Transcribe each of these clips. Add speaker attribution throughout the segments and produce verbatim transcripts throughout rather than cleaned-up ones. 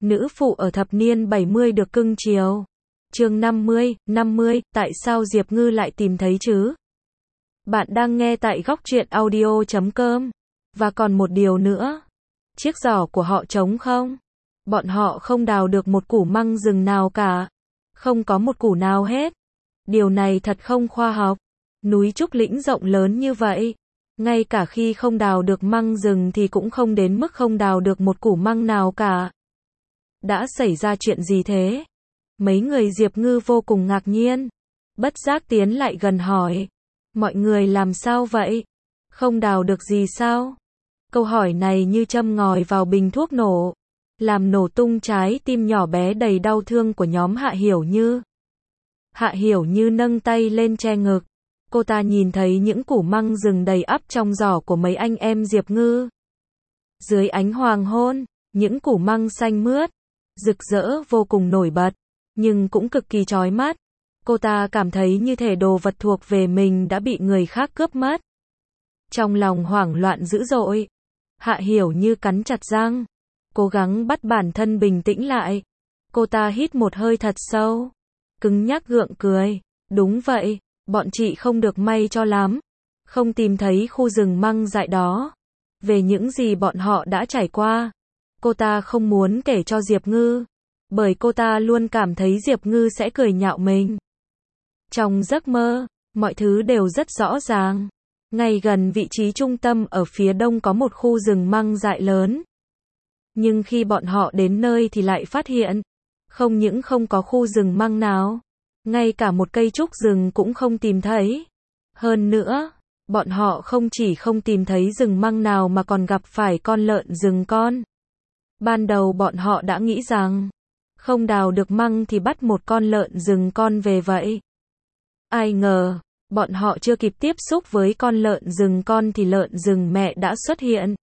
Speaker 1: Nữ phụ ở thập niên bảy mươi được cưng chiều. Chương năm mươi, năm mươi, tại sao Diệp Ngư lại tìm thấy chứ? Bạn đang nghe tại góc truyện audio chấm com. Và còn một điều nữa. Chiếc giỏ của họ trống không? Bọn họ không đào được một củ măng rừng nào cả. Không có một củ nào hết. Điều này thật không khoa học. Núi Trúc Lĩnh rộng lớn như vậy. Ngay cả khi không đào được măng rừng thì cũng không đến mức không đào được một củ măng nào cả. Đã xảy ra chuyện gì thế? Mấy người Diệp Ngư vô cùng ngạc nhiên. Bất giác tiến lại gần hỏi. Mọi người làm sao vậy? Không đào được gì sao? Câu hỏi này như châm ngòi vào bình thuốc nổ. Làm nổ tung trái tim nhỏ bé đầy đau thương của nhóm Hạ Hiểu Như. Hạ Hiểu Như nâng tay lên che ngực. Cô ta nhìn thấy những củ măng rừng đầy ắp trong giỏ của mấy anh em Diệp Ngư. Dưới ánh hoàng hôn, những củ măng xanh mướt, rực rỡ vô cùng nổi bật, nhưng cũng cực kỳ chói mắt. Cô ta cảm thấy như thể đồ vật thuộc về mình đã bị người khác cướp mất. Trong lòng hoảng loạn dữ dội, Hạ Hiểu Như cắn chặt răng, cố gắng bắt bản thân bình tĩnh lại. Cô ta hít một hơi thật sâu, cứng nhắc gượng cười. Đúng vậy, bọn chị không được may cho lắm, không tìm thấy khu rừng măng dại đó. Về những gì bọn họ đã trải qua, cô ta không muốn kể cho Diệp Ngư, bởi cô ta luôn cảm thấy Diệp Ngư sẽ cười nhạo mình. Trong giấc mơ, mọi thứ đều rất rõ ràng. Ngay gần vị trí trung tâm ở phía đông có một khu rừng măng dại lớn. Nhưng khi bọn họ đến nơi thì lại phát hiện, không những không có khu rừng măng nào, ngay cả một cây trúc rừng cũng không tìm thấy. Hơn nữa, bọn họ không chỉ không tìm thấy rừng măng nào mà còn gặp phải con lợn rừng con. Ban đầu bọn họ đã nghĩ rằng, không đào được măng thì bắt một con lợn rừng con về vậy. Ai ngờ, bọn họ chưa kịp tiếp xúc với con lợn rừng con thì lợn rừng mẹ đã xuất hiện.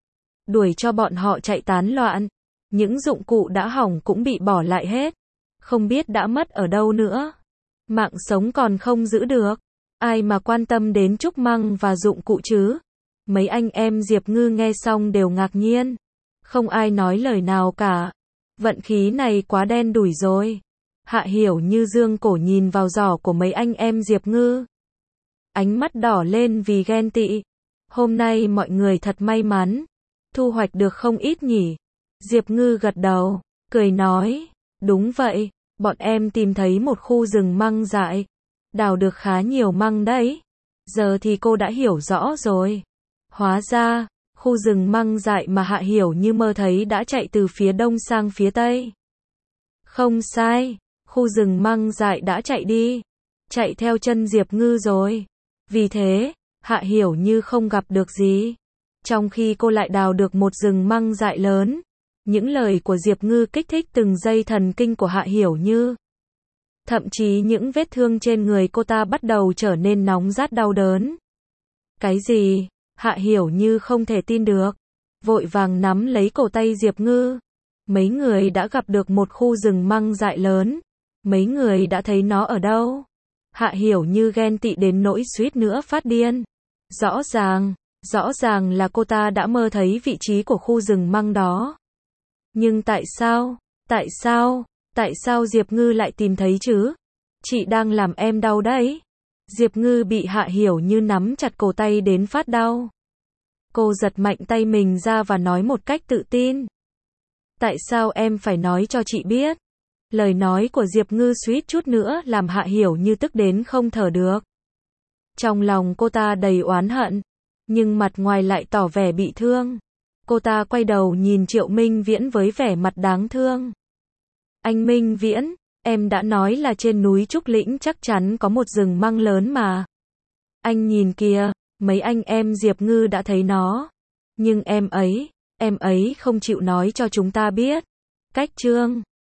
Speaker 1: Đuổi cho bọn họ chạy tán loạn. Những dụng cụ đã hỏng cũng bị bỏ lại hết. Không biết đã mất ở đâu nữa. Mạng sống còn không giữ được. Ai mà quan tâm đến trúc măng và dụng cụ chứ? Mấy anh em Diệp Ngư nghe xong đều ngạc nhiên. Không ai nói lời nào cả. Vận khí này quá đen đủi rồi. Hạ Hiểu Như dương cổ nhìn vào giỏ của mấy anh em Diệp Ngư. Ánh mắt đỏ lên vì ghen tị. Hôm nay mọi người thật may mắn. Thu hoạch được không ít nhỉ? Diệp Ngư gật đầu, cười nói. Đúng vậy, bọn em tìm thấy một khu rừng măng dại. Đào được khá nhiều măng đấy. Giờ thì cô đã hiểu rõ rồi. Hóa ra, khu rừng măng dại mà Hạ Hiểu Như mơ thấy đã chạy từ phía đông sang phía tây. Không sai, khu rừng măng dại đã chạy đi. Chạy theo chân Diệp Ngư rồi. Vì thế, Hạ Hiểu Như không gặp được gì. Trong khi cô lại đào được một rừng măng dại lớn. Những lời của Diệp Ngư kích thích từng dây thần kinh của Hạ Hiểu Như. Thậm chí những vết thương trên người cô ta bắt đầu trở nên nóng rát đau đớn. Cái gì? Hạ Hiểu Như không thể tin được. Vội vàng nắm lấy cổ tay Diệp Ngư. Mấy người đã gặp được một khu rừng măng dại lớn. Mấy người đã thấy nó ở đâu? Hạ Hiểu Như ghen tị đến nỗi suýt nữa phát điên. Rõ ràng, rõ ràng là cô ta đã mơ thấy vị trí của khu rừng măng đó. Nhưng tại sao, tại sao, tại sao Diệp Ngư lại tìm thấy chứ? Chị đang làm em đau đấy. Diệp Ngư bị Hạ Hiểu Như nắm chặt cổ tay đến phát đau. Cô giật mạnh tay mình ra và nói một cách tự tin. Tại sao em phải nói cho chị biết? Lời nói của Diệp Ngư suýt chút nữa làm Hạ Hiểu Như tức đến không thở được. Trong lòng cô ta đầy oán hận, nhưng mặt ngoài lại tỏ vẻ bị thương. Cô ta quay đầu nhìn Triệu Minh Viễn với vẻ mặt đáng thương. Anh Minh Viễn, em đã nói là trên núi Trúc Lĩnh chắc chắn có một rừng măng lớn mà. Anh nhìn kìa, mấy anh em Diệp Ngư đã thấy nó. Nhưng em ấy, em ấy không chịu nói cho chúng ta biết. Cách chương